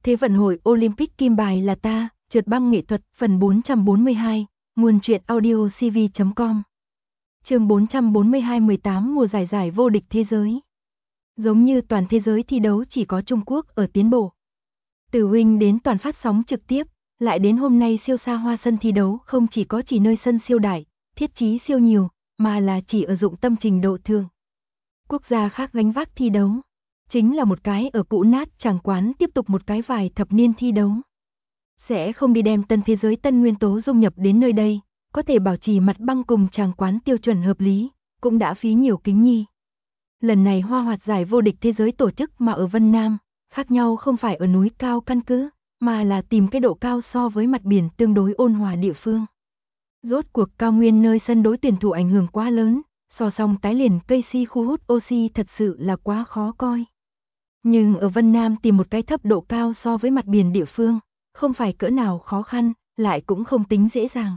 Thế vận hội Olympic kim bài là ta, trượt băng nghệ thuật, phần 442, nguồn truyện audio cv.com. Chương 442 18 mùa giải vô địch thế giới. Giống như toàn thế giới thi đấu chỉ có Trung Quốc ở tiến bộ. Từ huynh đến toàn phát sóng trực tiếp, lại đến hôm nay siêu xa hoa sân thi đấu không chỉ có chỉ nơi sân siêu đại, thiết trí siêu nhiều, mà là chỉ ở dụng tâm trình độ thường. Quốc gia khác gánh vác thi đấu, chính là một cái ở cũ nát chàng quán tiếp tục một cái vài thập niên thi đấu. Sẽ không đi đem tân thế giới tân nguyên tố dung nhập đến nơi đây, có thể bảo trì mặt băng cùng chàng quán tiêu chuẩn hợp lý, cũng đã phí nhiều kính nhi. Lần này hoa hoạt giải vô địch thế giới tổ chức mà ở Vân Nam, khác nhau không phải ở núi cao căn cứ, mà là tìm cái độ cao so với mặt biển tương đối ôn hòa địa phương. Rốt cuộc cao nguyên nơi sân đối tuyển thủ ảnh hưởng quá lớn, so song tái liền cây si khu hút oxy thật sự là quá khó coi. Nhưng ở Vân Nam tìm một cái thấp độ cao so với mặt biển địa phương, không phải cỡ nào khó khăn, lại cũng không tính dễ dàng.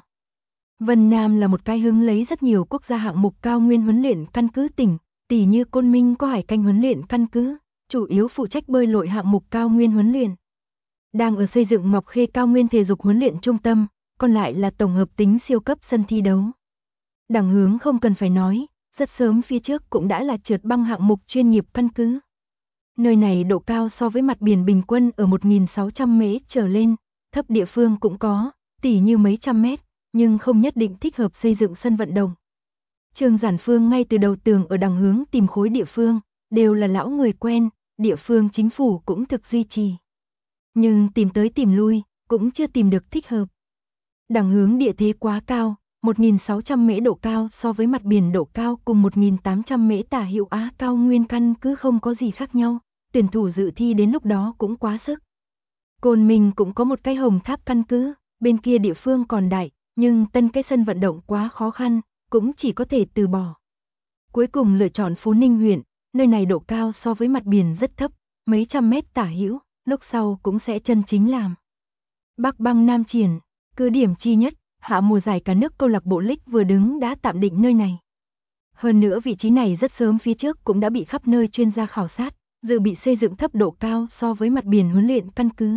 Vân Nam là một cái hứng lấy rất nhiều quốc gia hạng mục cao nguyên huấn luyện căn cứ tỉnh, tỉ như Côn Minh có hải canh huấn luyện căn cứ, chủ yếu phụ trách bơi lội hạng mục cao nguyên huấn luyện. Đang ở xây dựng Ngọc Khê cao nguyên thể dục huấn luyện trung tâm, còn lại là tổng hợp tính siêu cấp sân thi đấu. Đẳng Hướng không cần phải nói, rất sớm phía trước cũng đã là trượt băng hạng mục chuyên nghiệp căn cứ. Nơi này độ cao so với mặt biển bình quân ở 1.600 mét trở lên, thấp địa phương cũng có, tỉ như mấy trăm mét, nhưng không nhất định thích hợp xây dựng sân vận động. Trương Giản Phương ngay từ đầu tường ở Đẳng Hướng tìm khối địa phương, đều là lão người quen, địa phương chính phủ cũng thực duy trì. Nhưng tìm tới tìm lui, cũng chưa tìm được thích hợp. Đẳng Hướng địa thế quá cao, 1.600 mễ độ cao so với mặt biển độ cao cùng 1.800 mễ tả hữu Á cao nguyên căn cứ không có gì khác nhau, tuyển thủ dự thi đến lúc đó cũng quá sức. Côn Minh cũng có một cái Hồng Tháp căn cứ, bên kia địa phương còn đại, nhưng tân cái sân vận động quá khó khăn, cũng chỉ có thể từ bỏ. Cuối cùng lựa chọn Phú Ninh huyện, nơi này độ cao so với mặt biển rất thấp, mấy trăm mét tả hữu, lúc sau cũng sẽ chân chính làm. Bắc băng Nam triển, cứ điểm chi nhất, hạ mùa giải cả nước câu lạc bộ League vừa đứng đã tạm định nơi này. Hơn nữa vị trí này rất sớm phía trước cũng đã bị khắp nơi chuyên gia khảo sát, dự bị xây dựng thấp độ cao so với mặt biển huấn luyện căn cứ.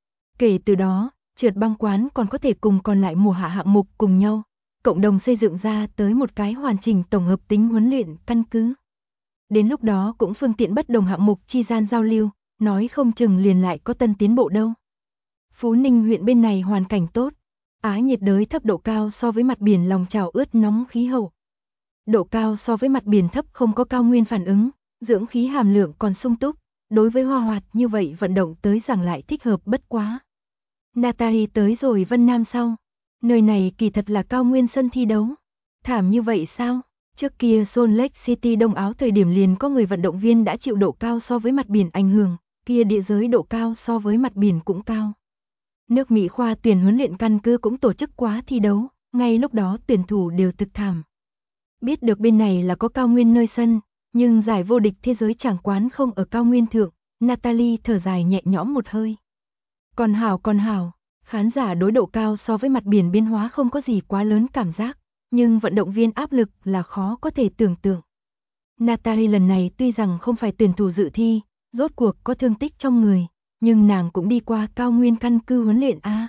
Kể từ đó, trượt băng quán còn có thể cùng còn lại mùa hạ hạng mục cùng nhau, cộng đồng xây dựng ra tới một cái hoàn chỉnh tổng hợp tính huấn luyện căn cứ. Đến lúc đó cũng phương tiện bất đồng hạng mục chi gian giao lưu, nói không chừng liền lại có tân tiến bộ đâu. Phú Ninh huyện bên này hoàn cảnh tốt, Á nhiệt đới thấp độ cao so với mặt biển lòng chảo ướt nóng khí hậu. Độ cao so với mặt biển thấp không có cao nguyên phản ứng, dưỡng khí hàm lượng còn sung túc, đối với hoa hoạt như vậy vận động tới rằng lại thích hợp bất quá. Natalie tới rồi Vân Nam sau, nơi này kỳ thật là cao nguyên sân thi đấu. Thảm như vậy sao? Trước kia Salt Lake City Đông Áo thời điểm liền có người vận động viên đã chịu độ cao so với mặt biển ảnh hưởng, kia địa giới độ cao so với mặt biển cũng cao. Nước Mỹ khoa tuyển huấn luyện căn cứ cũng tổ chức quá thi đấu, ngay lúc đó tuyển thủ đều thực thảm. Biết được bên này là có cao nguyên nơi sân, nhưng giải vô địch thế giới chẳng quán không ở cao nguyên thượng, Natalie thở dài nhẹ nhõm một hơi. Còn hảo, khán giả đối độ cao so với mặt biển biến hóa không có gì quá lớn cảm giác, nhưng vận động viên áp lực là khó có thể tưởng tượng. Natalie lần này tuy rằng không phải tuyển thủ dự thi, rốt cuộc có thương tích trong người, nhưng nàng cũng đi qua cao nguyên căn cứ huấn luyện A.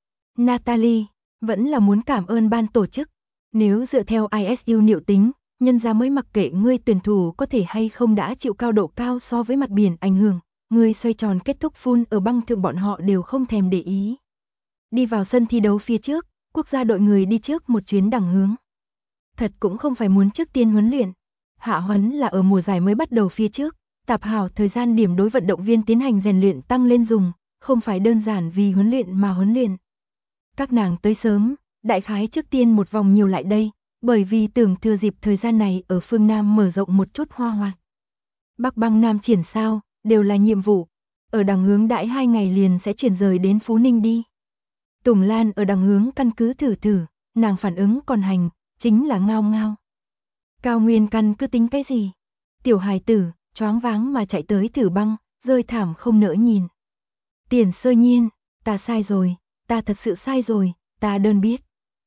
Natalie, vẫn là muốn cảm ơn ban tổ chức. Nếu dựa theo ISU liệu tính, nhân ra mới mặc kệ ngươi tuyển thủ có thể hay không đã chịu cao độ cao so với mặt biển ảnh hưởng, ngươi xoay tròn kết thúc phun ở băng thượng bọn họ đều không thèm để ý. Đi vào sân thi đấu phía trước, quốc gia đội người đi trước một chuyến Đẳng Hướng. Thật cũng không phải muốn trước tiên huấn luyện. Hạ huấn là ở mùa giải mới bắt đầu phía trước, tạp hảo thời gian điểm đối vận động viên tiến hành rèn luyện tăng lên dùng, không phải đơn giản vì huấn luyện mà huấn luyện. Các nàng tới sớm, đại khái trước tiên một vòng nhiều lại đây, bởi vì tưởng thừa dịp thời gian này ở phương Nam mở rộng một chút hoa hoạt. Bắc băng Nam triển sao, đều là nhiệm vụ. Ở Đẳng Hướng đãi 2 ngày liền sẽ chuyển rời đến Phú Ninh đi. Tùng Lan ở Đẳng Hướng căn cứ thử, nàng phản ứng còn hành, chính là ngao. Cao nguyên căn cứ tính cái gì? Tiểu hài tử, choáng váng mà chạy tới thử băng, rơi thảm không nỡ nhìn. Tiền Sơ Nhiên, ta sai rồi, ta thật sự sai rồi, ta đơn biết.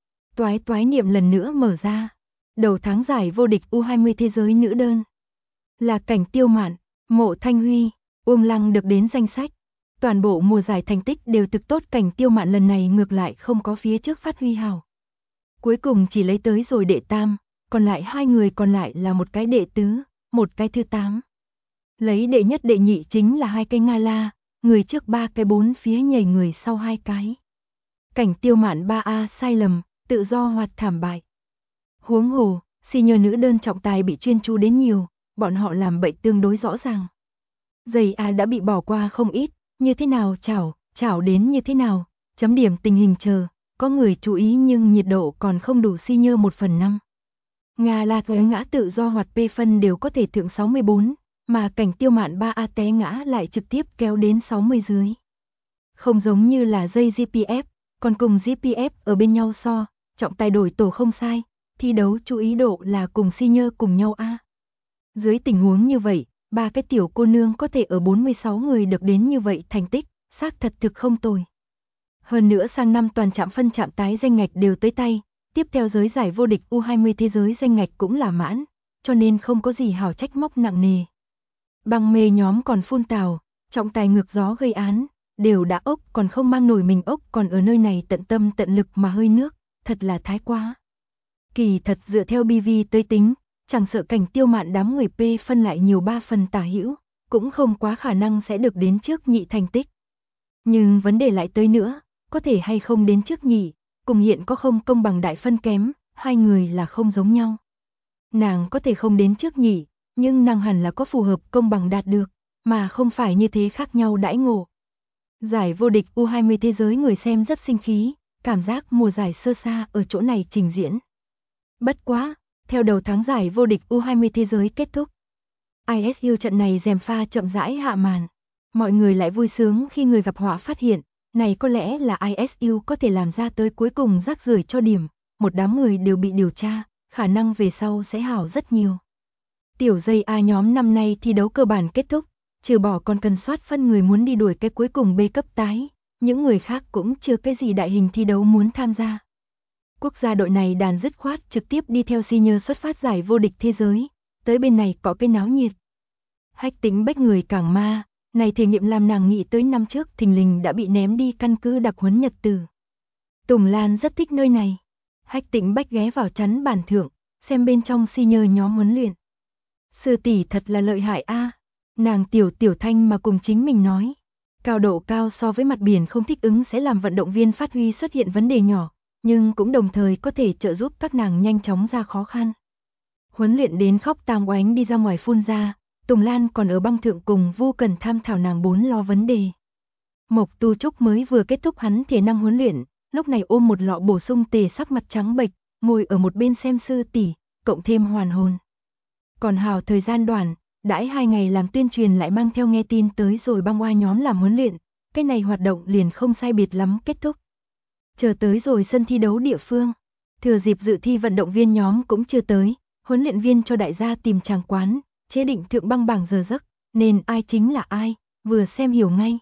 Toái niệm lần nữa mở ra. Đầu tháng giải vô địch U20 thế giới nữ đơn. Là Cảnh Tiêu Mạn, Mộ Thanh Huy, Uông Lăng được đến danh sách. Toàn bộ mùa giải thành tích đều thực tốt, Cảnh Tiêu Mạn lần này ngược lại không có phía trước phát huy hào. Cuối cùng chỉ lấy tới rồi đệ tam, còn lại hai người còn lại là một cái đệ tứ, một cái thứ 8. Lấy đệ nhất đệ nhị chính là hai cái Nga La, người trước 3 cái 4 phía nhảy người sau 2 cái. Cảnh Tiêu Mạn 3A sai lầm, tự do hoặc thảm bại. Huống hồ, senior nữ đơn trọng tài bị chuyên chú đến nhiều, bọn họ làm bậy tương đối rõ ràng. Giày A đã bị bỏ qua không ít, như thế nào chảo đến như thế nào, chấm điểm tình hình chờ, có người chú ý nhưng nhiệt độ còn không đủ senior 1/5. Nga La với ngã tự do hoặc P phân đều có thể thượng 64, mà Cảnh Tiêu Mạn 3A té ngã lại trực tiếp kéo đến 60 dưới. Không giống như là dây GPF, còn cùng GPF ở bên nhau so, trọng tài đổi tổ không sai, thi đấu chú ý độ là cùng senior cùng nhau A. Dưới tình huống như vậy, ba cái tiểu cô nương có thể ở 46 người được đến như vậy thành tích, xác thật thực không tồi. Hơn nữa sang năm toàn chạm phân chạm tái danh ngạch đều tới tay, tiếp theo giới giải vô địch U20 thế giới danh ngạch cũng là mãn, cho nên không có gì hảo trách móc nặng nề. Băng mê nhóm còn phun tào, trọng tài ngược gió gây án, đều đã ốc còn không mang nổi mình ốc còn ở nơi này tận tâm tận lực mà hơi nước, thật là thái quá. Kỳ thật dựa theo BV tới tính, chẳng sợ Cảnh Tiêu Mạn đám người P phân lại nhiều 3 phần tả hữu, cũng không quá khả năng sẽ được đến trước nhị thành tích. Nhưng vấn đề lại tới nữa, có thể hay không đến trước nhị, cùng hiện có không công bằng đại phân kém, hai người là không giống nhau. Nàng có thể không đến trước nhị, nhưng nàng hẳn là có phù hợp công bằng đạt được, mà không phải như thế khác nhau đãi ngộ. Giải vô địch U20 thế giới người xem rất sinh khí, cảm giác mùa giải sơ sa ở chỗ này trình diễn. Bất quá, theo đầu tháng giải vô địch U20 thế giới kết thúc, ISU trận này gièm pha chậm rãi hạ màn. Mọi người lại vui sướng khi người gặp họa phát hiện, này có lẽ là ISU có thể làm ra tới cuối cùng rác rưởi cho điểm, một đám người đều bị điều tra, khả năng về sau sẽ hảo rất nhiều. Tiểu dây A nhóm năm nay thi đấu cơ bản kết thúc, trừ bỏ còn cần soát phân người muốn đi đuổi cái cuối cùng B cấp tái, những người khác cũng chưa cái gì đại hình thi đấu muốn tham gia. Quốc gia đội này đàn dứt khoát trực tiếp đi theo senior xuất phát giải vô địch thế giới, tới bên này có cái náo nhiệt. Hách Tĩnh Bách người càng ma, này thể nghiệm làm nàng nghĩ tới năm trước thình lình đã bị ném đi căn cứ đặc huấn Nhật Tử. Tùng Lan rất thích nơi này. Hách Tĩnh Bách ghé vào chắn bàn thượng, xem bên trong senior nhóm huấn luyện. Sư tỷ thật là lợi hại a. Nàng tiểu thanh mà cùng chính mình nói. Cao độ cao so với mặt biển không thích ứng sẽ làm vận động viên phát huy xuất hiện vấn đề nhỏ, nhưng cũng đồng thời có thể trợ giúp các nàng nhanh chóng ra khó khăn. Huấn luyện đến khóc tam oánh đi ra ngoài phun ra, Tùng Lan còn ở băng thượng cùng Vu Cần tham thảo nàng 4 lo vấn đề. Mộc Tu Trúc mới vừa kết thúc hắn thể năng huấn luyện, lúc này ôm một lọ bổ sung tề sắc mặt trắng bệch, ngồi ở một bên xem sư tỷ, cộng thêm hoàn hồn. Còn hào thời gian đoàn, đãi 2 ngày làm tuyên truyền lại mang theo nghe tin tới rồi băng oa nhóm làm huấn luyện, cái này hoạt động liền không sai biệt lắm kết thúc. Chờ tới rồi sân thi đấu địa phương, thừa dịp dự thi vận động viên nhóm cũng chưa tới, huấn luyện viên cho đại gia tìm tràng quán, chế định thượng băng bảng giờ giấc, nên ai chính là ai, vừa xem hiểu ngay.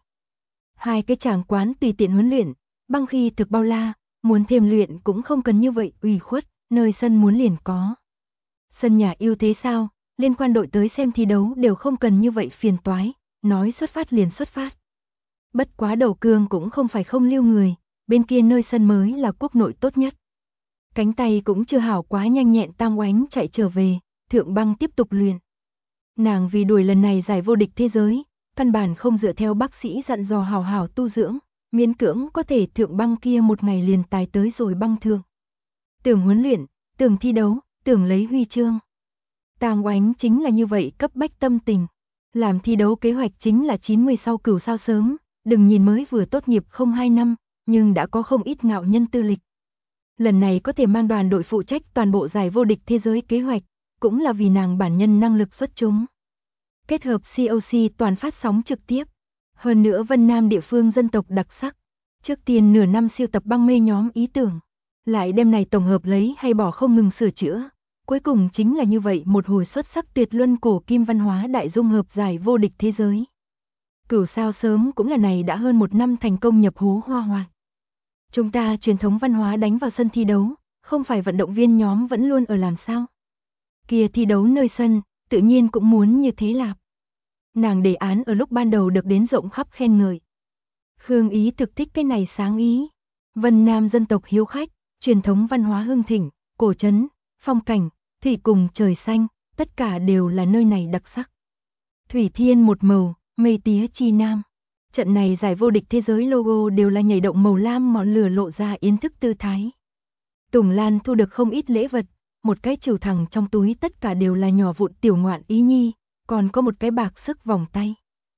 2 cái tràng quán tùy tiện huấn luyện, băng khi thực bao la, muốn thêm luyện cũng không cần như vậy ủy khuất, nơi sân muốn liền có. Sân nhà ưu thế sao, liên quan đội tới xem thi đấu đều không cần như vậy phiền toái, nói xuất phát liền xuất phát. Bất quá Đầu Cương cũng không phải không lưu người, bên kia nơi sân mới là quốc nội tốt nhất. Cánh tay cũng chưa hảo quá nhanh nhẹn tam oánh chạy trở về, thượng băng tiếp tục luyện. Nàng vì đuổi lần này giải vô địch thế giới, căn bản không dựa theo bác sĩ dặn dò hảo hảo tu dưỡng, miễn cưỡng có thể thượng băng kia một ngày liền tài tới rồi băng thượng. Tưởng huấn luyện, tưởng thi đấu, tưởng lấy huy chương. Tam oánh chính là như vậy cấp bách tâm tình. Làm thi đấu kế hoạch chính là 90 sau cửu sao sớm, đừng nhìn mới vừa tốt nghiệp không 2 năm, nhưng đã có không ít ngạo nhân tư lịch. Lần này có thể mang đoàn đội phụ trách toàn bộ giải vô địch thế giới kế hoạch, cũng là vì nàng bản nhân năng lực xuất chúng. Kết hợp COC toàn phát sóng trực tiếp. Hơn nữa Vân Nam địa phương dân tộc đặc sắc. Trước tiên nửa năm siêu tập băng mê nhóm ý tưởng. Lại đêm này tổng hợp lấy hay bỏ không ngừng sửa chữa. Cuối cùng chính là như vậy một hồi xuất sắc tuyệt luân cổ kim văn hóa đại dung hợp giải vô địch thế giới. Cửu sao sớm cũng là này đã hơn 1 năm thành công nhập hố hoa hoạt. Chúng ta truyền thống văn hóa đánh vào sân thi đấu, không phải vận động viên nhóm vẫn luôn ở làm sao. Kia thi đấu nơi sân, tự nhiên cũng muốn như thế lạp. Nàng đề án ở lúc ban đầu được đến rộng khắp khen ngợi. Khương Ý thực thích cái này sáng ý. Vân Nam dân tộc hiếu khách, truyền thống văn hóa hưng thịnh, cổ trấn, phong cảnh, thủy cùng trời xanh, tất cả đều là nơi này đặc sắc. Thủy thiên một màu, mây tía chi nam. Trận này giải vô địch thế giới logo đều là nhảy động màu lam ngọn lửa lộ ra yến thức tư thái. Tùng Lan thu được không ít lễ vật, một cái trừu thẳng trong túi tất cả đều là nhỏ vụn tiểu ngoạn ý nhi, còn có một cái bạc sức vòng tay.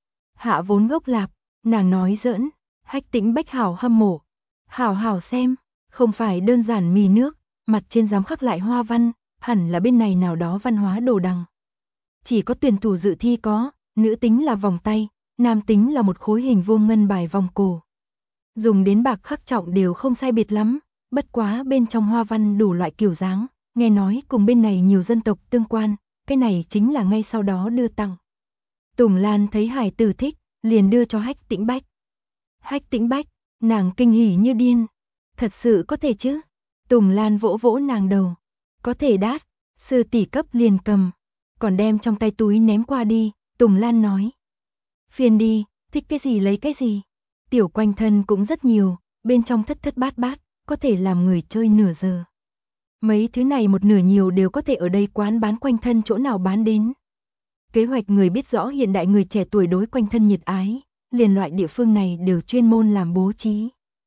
Hạ vốn gốc lạp, nàng nói giỡn, Hách Tĩnh Bách hảo hâm mộ. Hảo hảo xem, không phải đơn giản mì nước, mặt trên dám khắc lại hoa văn, hẳn là bên này nào đó văn hóa đồ đằng. Chỉ có tuyển thủ dự thi có, nữ tính là vòng tay, nam tính là một khối hình vuông ngân bài vòng cổ. Dùng đến bạc khắc trọng đều không sai biệt lắm, bất quá bên trong hoa văn đủ loại kiểu dáng, nghe nói cùng bên này nhiều dân tộc tương quan, cái này chính là ngay sau đó đưa tặng. Tùng Lan thấy hải tử thích, liền đưa cho Hách Tĩnh Bách. Hách Tĩnh Bách, nàng kinh hỉ như điên. Thật sự có thể chứ? Tùng Lan vỗ vỗ nàng đầu. Có thể đát, sư tỷ cấp liền cầm, còn đem trong tay túi ném qua đi, Tùng Lan nói. Phiền đi, thích cái gì lấy cái gì. Tiểu quanh thân cũng rất nhiều, bên trong thất thất bát bát, có thể làm người chơi nửa giờ. Mấy thứ này một nửa nhiều đều có thể ở đây quán bán quanh thân chỗ nào bán đến. Kế hoạch người biết rõ hiện đại người trẻ tuổi đối quanh thân nhiệt ái, liền loại địa phương này đều chuyên môn làm bố trí.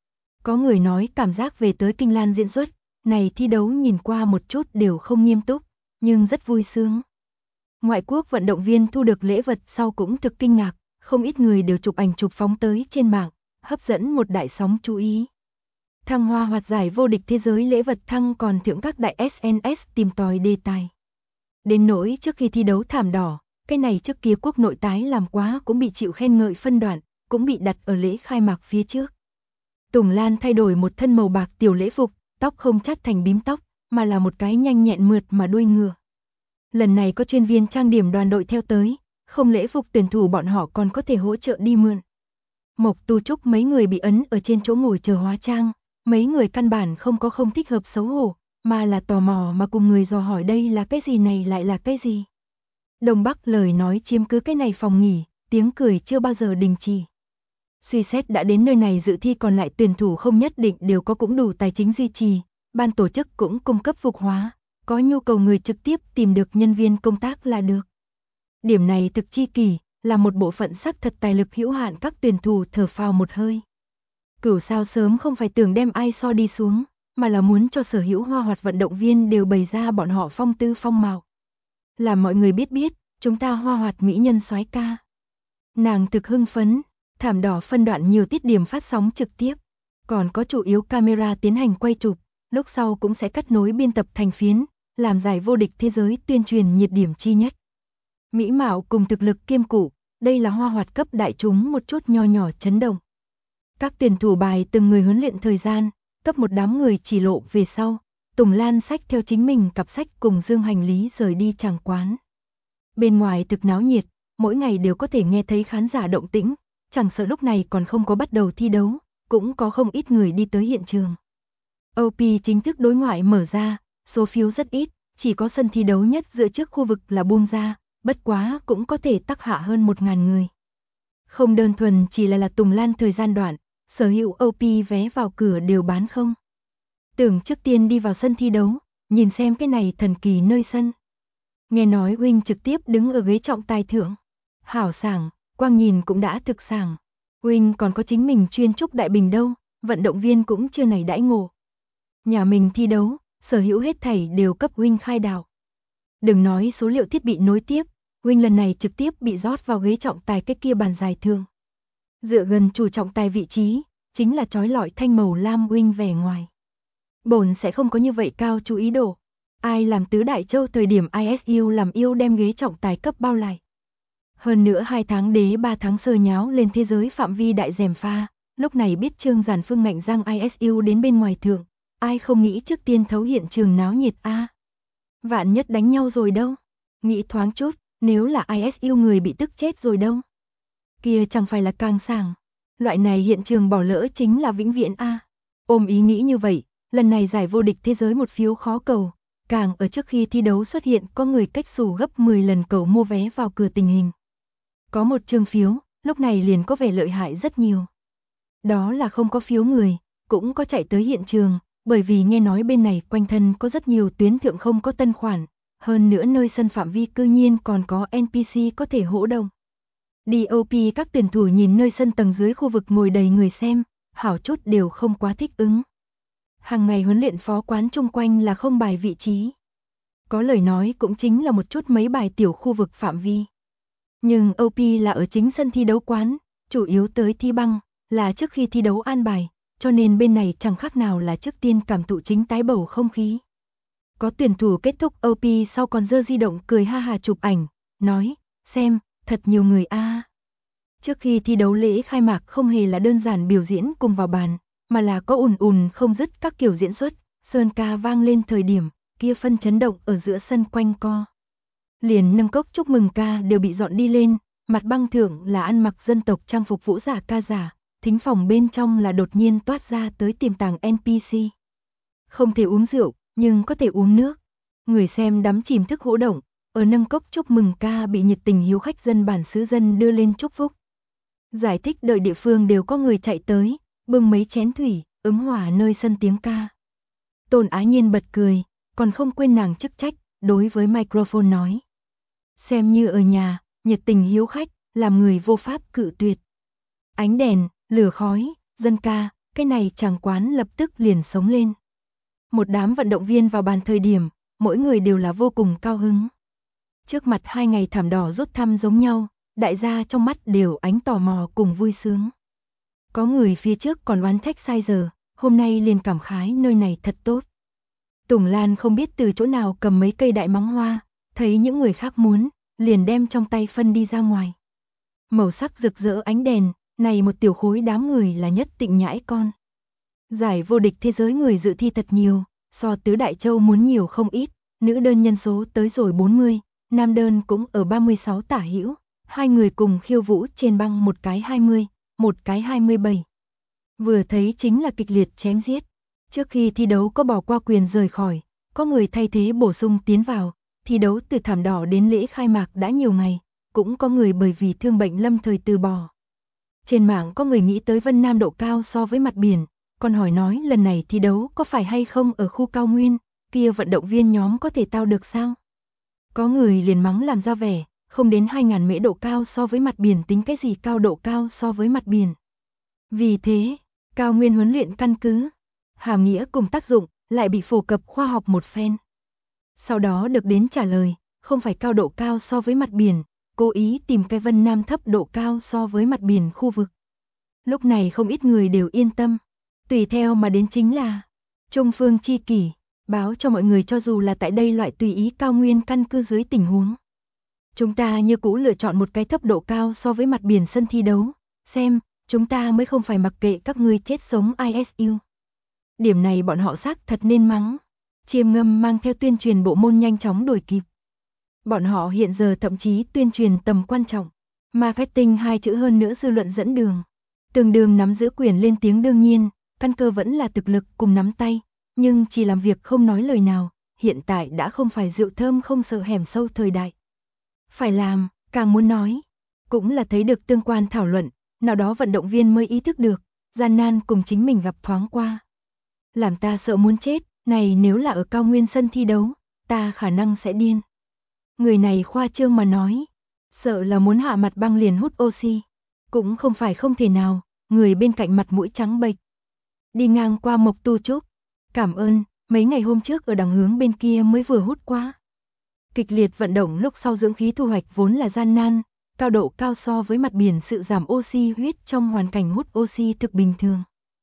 Có người nói cảm giác về tới Kinh Lan diễn xuất, này thi đấu nhìn qua một chút đều không nghiêm túc, nhưng rất vui sướng. Ngoại quốc vận động viên thu được lễ vật sau cũng thực kinh ngạc, không ít người đều chụp ảnh chụp phóng tới trên mạng, hấp dẫn một đại sóng chú ý. Thăng Hoa hoạt giải vô địch thế giới lễ vật thăng còn thượng các đại SNS tìm tòi đề tài. Đến nỗi trước khi thi đấu thảm đỏ, cái này trước kia quốc nội tái làm quá cũng bị chịu khen ngợi phân đoạn, cũng bị đặt ở lễ khai mạc phía trước. Tùng Lan thay đổi một thân màu bạc tiểu lễ phục, tóc không chát thành bím tóc, mà là một cái nhanh nhẹn mượt mà đuôi ngựa. Lần này có chuyên viên trang điểm đoàn đội theo tới, không lễ phục tuyển thủ bọn họ còn có thể hỗ trợ đi mượn. Mộc Tu Trúc mấy người bị ấn ở trên chỗ ngồi chờ hóa trang, mấy người căn bản không có không thích hợp xấu hổ, mà là tò mò mà cùng người dò hỏi đây là cái gì này lại là cái gì. Đông Bắc lời nói chiếm cứ cái này phòng nghỉ, tiếng cười chưa bao giờ đình chỉ. Suy xét đã đến nơi này dự thi còn lại tuyển thủ không nhất định đều có cũng đủ tài chính duy trì, ban tổ chức cũng cung cấp phục hóa, có nhu cầu người trực tiếp tìm được nhân viên công tác là được. Điểm này thực chi kỳ, là một bộ phận xác thật tài lực hữu hạn các tuyển thủ thở phào một hơi. Cửu sao sớm không phải tưởng đem ai so đi xuống, mà là muốn cho sở hữu hoa hoạt vận động viên đều bày ra bọn họ phong tư phong mạo. Làm mọi người biết, chúng ta hoa hoạt mỹ nhân soái ca. Nàng thực hưng phấn, thảm đỏ phân đoạn nhiều tiết điểm phát sóng trực tiếp, còn có chủ yếu camera tiến hành quay chụp, lúc sau cũng sẽ cắt nối biên tập thành phiến, làm giải vô địch thế giới tuyên truyền nhiệt điểm chi nhất. Mỹ mạo cùng thực lực kiêm cụ, đây là hoa hoạt cấp đại chúng một chút nho nhỏ chấn động. Các tuyển thủ bài từng người huấn luyện thời gian, cấp một đám người chỉ lộ về sau, Tùng Lan xách theo chính mình cặp sách cùng dương hành lý rời đi tràng quán. Bên ngoài thực náo nhiệt, mỗi ngày đều có thể nghe thấy khán giả động tĩnh, chẳng sợ lúc này còn không có bắt đầu thi đấu, cũng có không ít người đi tới hiện trường. OP chính thức đối ngoại mở ra, số phiếu rất ít, chỉ có sân thi đấu nhất giữa trước khu vực là buông ra, bất quá cũng có thể tắc hạ hơn 1.000 người. Không đơn thuần chỉ là Tùng Lan thời gian đoạn, sở hữu OP vé vào cửa đều bán không. Tưởng trước tiên đi vào sân thi đấu, nhìn xem cái này thần kỳ nơi sân. Nghe nói huynh trực tiếp đứng ở ghế trọng tài thượng. Hảo sảng, quang nhìn cũng đã thực sảng. Huynh còn có chính mình chuyên trúc đại bình đâu, vận động viên cũng chưa này đãi ngộ. Nhà mình thi đấu, sở hữu hết thảy đều cấp huynh khai đào. Đừng nói số liệu thiết bị nối tiếp, huynh lần này trực tiếp bị rót vào ghế trọng tài cái kia bàn dài thường. Dựa gần chủ trọng tài vị trí, chính là trói lọi thanh màu lam huynh vẻ ngoài. Bổn sẽ không có như vậy cao chú ý độ. Ai làm tứ đại châu thời điểm ISU làm yêu đem ghế trọng tài cấp bao lại. Hơn nữa 2 tháng đế 3 tháng sơ nháo lên thế giới phạm vi đại dèm pha, lúc này biết Trương Giản Phương ngạnh răng ISU đến bên ngoài thượng, ai không nghĩ trước tiên thấu hiện trường náo nhiệt a. Vạn nhất đánh nhau rồi đâu, nghĩ thoáng chút, nếu là ISU người bị tức chết rồi đâu. Kia chẳng phải là càng sảng, loại này hiện trường bỏ lỡ chính là vĩnh viễn a. Ôm ý nghĩ như vậy, lần này giải vô địch thế giới một phiếu khó cầu. Càng ở trước khi thi đấu xuất hiện có người cách xù gấp 10 lần cầu mua vé vào cửa tình hình. Có một chương phiếu, lúc này liền có vẻ lợi hại rất nhiều. Đó là không có phiếu người, cũng có chạy tới hiện trường, bởi vì nghe nói bên này quanh thân có rất nhiều tuyến thượng không có tân khoản, hơn nữa nơi sân phạm vi cư nhiên còn có NPC có thể hỗ động. DOP các tuyển thủ nhìn nơi sân tầng dưới khu vực ngồi đầy người xem, hảo chút đều không quá thích ứng. Hàng ngày huấn luyện phó quán chung quanh là không bài vị trí. Có lời nói cũng chính là một chút mấy bài tiểu khu vực phạm vi. Nhưng OP là ở chính sân thi đấu quán, chủ yếu tới thi băng, là trước khi thi đấu an bài, cho nên bên này chẳng khác nào là trước tiên cảm thụ chính tái bầu không khí. Có tuyển thủ kết thúc OP sau còn giơ di động cười ha hà chụp ảnh, nói, xem, thật nhiều người a. Trước khi thi đấu lễ khai mạc không hề là đơn giản biểu diễn cùng vào bàn, mà là có ùn ùn không dứt các kiểu diễn xuất, sơn ca vang lên thời điểm, kia phân chấn động ở giữa sân quanh co. Liền nâng cốc chúc mừng ca đều bị dọn đi lên, mặt băng thượng là ăn mặc dân tộc trang phục vũ giả ca giả, thính phòng bên trong là đột nhiên toát ra tới tiềm tàng NPC. Không thể uống rượu, nhưng có thể uống nước. Người xem đắm chìm thức hỗ động, ở nâng cốc chúc mừng ca bị nhiệt tình hiếu khách dân bản xứ dân đưa lên chúc phúc. Giải thích đợi địa phương đều có người chạy tới, bưng mấy chén thủy, ứng hòa nơi sân tiếng ca. Tôn Á Nhiên bật cười, còn không quên nàng chức trách, đối với microphone nói. Xem như ở nhà, nhiệt tình hiếu khách, làm người vô pháp cự tuyệt. Ánh đèn, lửa khói, dân ca, cái này chàng quán lập tức liền sống lên. Một đám vận động viên vào bàn thời điểm, mỗi người đều là vô cùng cao hứng. Trước mặt 2 ngày thảm đỏ rút thăm giống nhau, đại gia trong mắt đều ánh tò mò cùng vui sướng. Có người phía trước còn oán trách sai giờ, hôm nay liền cảm khái nơi này thật tốt. Tùng Lan không biết từ chỗ nào cầm mấy cây đại mắng hoa, thấy những người khác muốn, liền đem trong tay phân đi ra ngoài. Màu sắc rực rỡ ánh đèn, này một tiểu khối đám người là nhất tịnh nhãi con. Giải vô địch thế giới người dự thi thật nhiều, so tứ đại châu muốn nhiều không ít, nữ đơn nhân số tới rồi 40, nam đơn cũng ở 36 tả hữu, hai người cùng khiêu vũ trên băng một cái 20, một cái 27. Vừa thấy chính là kịch liệt chém giết. Trước khi thi đấu có bỏ qua quyền rời khỏi, có người thay thế bổ sung tiến vào, thi đấu từ thảm đỏ đến lễ khai mạc đã nhiều ngày, cũng có người bởi vì thương bệnh lâm thời từ bỏ. Trên mạng có người nghĩ tới Vân Nam độ cao so với mặt biển, còn hỏi nói lần này thi đấu có phải hay không ở khu cao nguyên, kia vận động viên nhóm có thể tao được sao? Có người liền mắng làm ra vẻ, không đến 2.000 mễ độ cao so với mặt biển tính cái gì cao độ cao so với mặt biển. Vì thế, cao nguyên huấn luyện căn cứ, hàm nghĩa cùng tác dụng lại bị phổ cập khoa học một phen. Sau đó được đến trả lời, không phải cao độ cao so với mặt biển, cố ý tìm cái Vân Nam thấp độ cao so với mặt biển khu vực. Lúc này không ít người đều yên tâm, tùy theo mà đến chính là Trung Phương chi kỷ, báo cho mọi người cho dù là tại đây loại tùy ý cao nguyên căn cứ dưới tình huống. Chúng ta như cũ lựa chọn một cái thấp độ cao so với mặt biển sân thi đấu, xem, chúng ta mới không phải mặc kệ các ngươi chết sống ISU. Điểm này bọn họ xác thật nên mắng. Chiêm Ngâm mang theo tuyên truyền bộ môn nhanh chóng đuổi kịp. Bọn họ hiện giờ thậm chí tuyên truyền tầm quan trọng. Marketing hai chữ hơn nữa dư luận dẫn đường. Tương đương nắm giữ quyền lên tiếng đương nhiên, căn cơ vẫn là thực lực cùng nắm tay, nhưng chỉ làm việc không nói lời nào, hiện tại đã không phải rượu thơm không sợ hẻm sâu thời đại. Phải làm, càng muốn nói, cũng là thấy được tương quan thảo luận, nào đó vận động viên mới ý thức được, gian nan cùng chính mình gặp thoáng qua. Làm ta sợ muốn chết, này nếu là ở cao nguyên sân thi đấu, ta khả năng sẽ điên. Người này khoa trương mà nói, sợ là muốn hạ mặt băng liền hút oxy. Cũng không phải không thể nào, người bên cạnh mặt mũi trắng bệch. Đi ngang qua Mộc Tu Trúc, cảm ơn, mấy ngày hôm trước ở đằng hướng bên kia mới vừa hút qua. Kịch liệt vận động lúc sau dưỡng khí thu hoạch vốn là gian nan, cao độ cao so với mặt biển sự giảm oxy huyết trong hoàn cảnh hút oxy thực bình thường.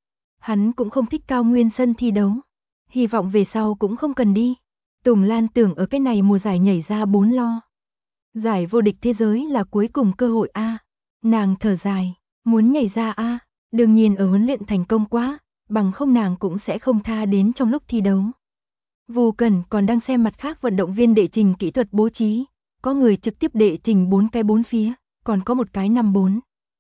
Hắn cũng không thích cao nguyên sân thi đấu, hy vọng về sau cũng không cần đi. Tùng Lan tưởng ở cái này mùa giải nhảy ra 4 lo. Giải vô địch thế giới là cuối cùng cơ hội a. Nàng thở dài, muốn nhảy ra a, đương nhiên ở huấn luyện thành công quá, bằng không nàng cũng sẽ không tha đến trong lúc thi đấu. Vu Cẩn còn đang xem mặt khác vận động viên đệ trình kỹ thuật bố trí, có người trực tiếp đệ trình 4 cái 4 phía, còn có một cái 5-4.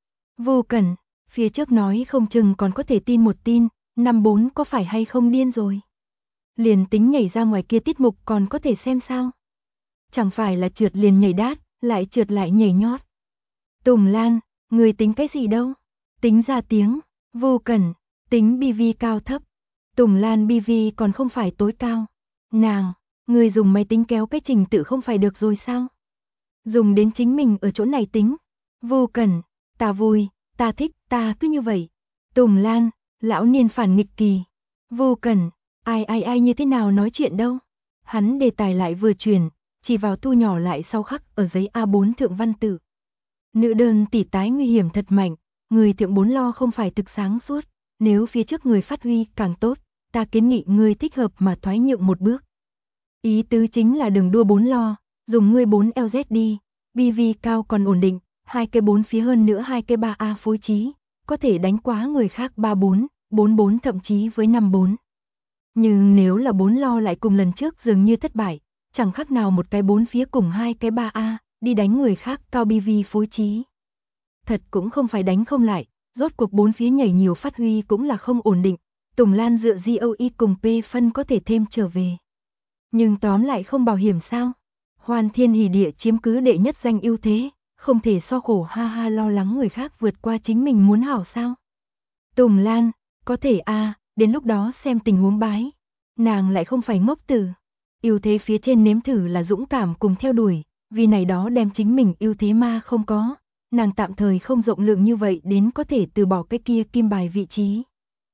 Vu Cẩn, phía trước nói không chừng còn có thể tin một tin, 5-4 có phải hay không điên rồi. Liền tính nhảy ra ngoài kia tiết mục còn có thể xem sao. Chẳng phải là trượt liền nhảy đát, lại trượt lại nhảy nhót. Tùng Lan, người tính cái gì đâu? Tính ra tiếng, Vô Cẩn, tính BV cao thấp. Tùng Lan BV còn không phải tối cao. Nàng, người dùng máy tính kéo cái trình tự không phải được rồi sao? Dùng đến chính mình ở chỗ này tính. Vô Cẩn, ta vui, ta thích, ta cứ như vậy. Tùng Lan, lão niên phản nghịch kỳ. Vô Cẩn, ai như thế nào nói chuyện đâu. Hắn đề tài lại vừa chuyển, chỉ vào thu nhỏ lại sau khắc ở giấy A4 thượng văn tự. Nữ đơn tỷ tái nguy hiểm thật mạnh, người thượng 4 lo không phải thực sáng suốt, nếu phía trước người phát huy càng tốt, ta kiến nghị người thích hợp mà thoái nhượng một bước. Ý tứ chính là đừng đua 4 lo, dùng ngươi 4 LZ đi, BV cao còn ổn định, hai cái 4 phía hơn nữa hai cái 3A phối trí, có thể đánh quá người khác 34, 44 thậm chí với 54. Nhưng nếu là 4 lo lại cùng lần trước dường như thất bại, chẳng khác nào một cái 4 phía cùng hai cái 3A, đi đánh người khác cao BV phối trí. Thật cũng không phải đánh không lại, rốt cuộc 4 phía nhảy nhiều phát huy cũng là không ổn định, Tùng Lan dựa GOE cùng P phân có thể thêm trở về. Nhưng tóm lại không bảo hiểm sao? Hoan Thiên Hỷ Địa chiếm cứ đệ nhất danh ưu thế, không thể so khổ ha ha lo lắng người khác vượt qua chính mình muốn hảo sao? Tùng Lan, có thể đến lúc đó xem tình huống bái. Nàng lại không phải ngốc tử. Ưu thế phía trên nếm thử là dũng cảm cùng theo đuổi, vì này đó đem chính mình ưu thế ma không có. Nàng tạm thời không rộng lượng như vậy đến có thể từ bỏ cái kia kim bài vị trí.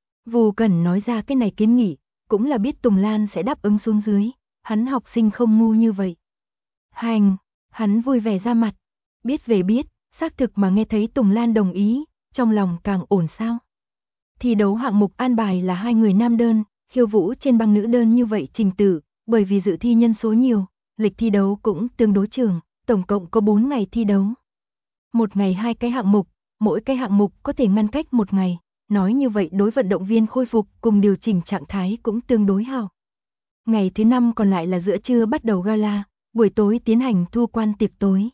Vô Cẩn nói ra cái này kiến nghị, cũng là biết Tùng Lan sẽ đáp ứng xuống dưới, hắn học sinh không ngu như vậy. Hành, hắn vui vẻ ra mặt, biết về biết, xác thực mà nghe thấy Tùng Lan đồng ý, trong lòng càng ổn sao. Thi đấu hạng mục an bài là 2 người nam đơn, khiêu vũ trên băng nữ đơn như vậy trình tự, bởi vì dự thi nhân số nhiều, lịch thi đấu cũng tương đối trường, tổng cộng có 4 ngày thi đấu. Một ngày 2 cái hạng mục, mỗi cái hạng mục có thể ngăn cách một ngày, nói như vậy đối vận động viên khôi phục cùng điều chỉnh trạng thái cũng tương đối hào. Ngày thứ 5 còn lại là giữa trưa bắt đầu gala, buổi tối tiến hành thu quan tiệc tối.